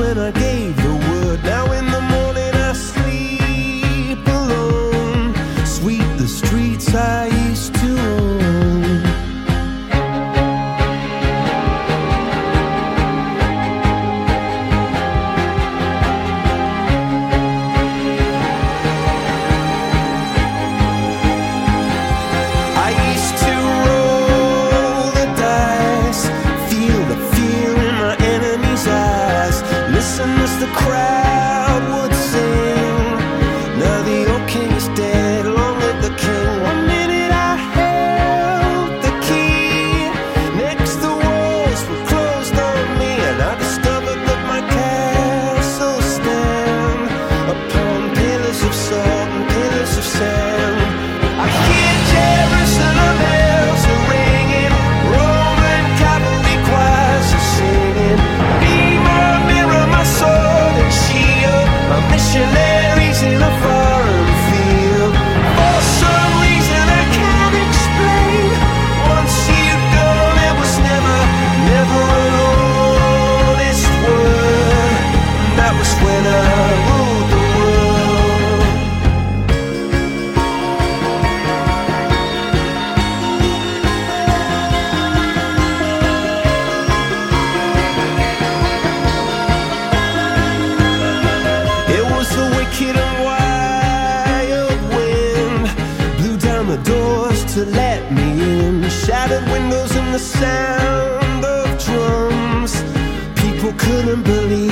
when I gave the word. Now in the morning I sleep alone. Sweep the streets I used to own. I used to roll the dice, feel the fear in my enemy's eyes, listen as the crowd would sing. Now the old king is dead, long live the king. One minute I held the key, next the walls were closed on me, and I discovered that my castle stand upon pillars of salt and pillars of sand. I hear Jerusalem bells are ringing, Roman cavalry choirs are singing. Be my mirror, my sword and shield, my missionaries in a foreign field. For some reason I can't explain, once you'd gone it was never, never an honest word. And that was when I ruled the world. It was the wicked and wild wind, blew down the doors to let me in, shattered windows and the sound of drums. People couldn't believe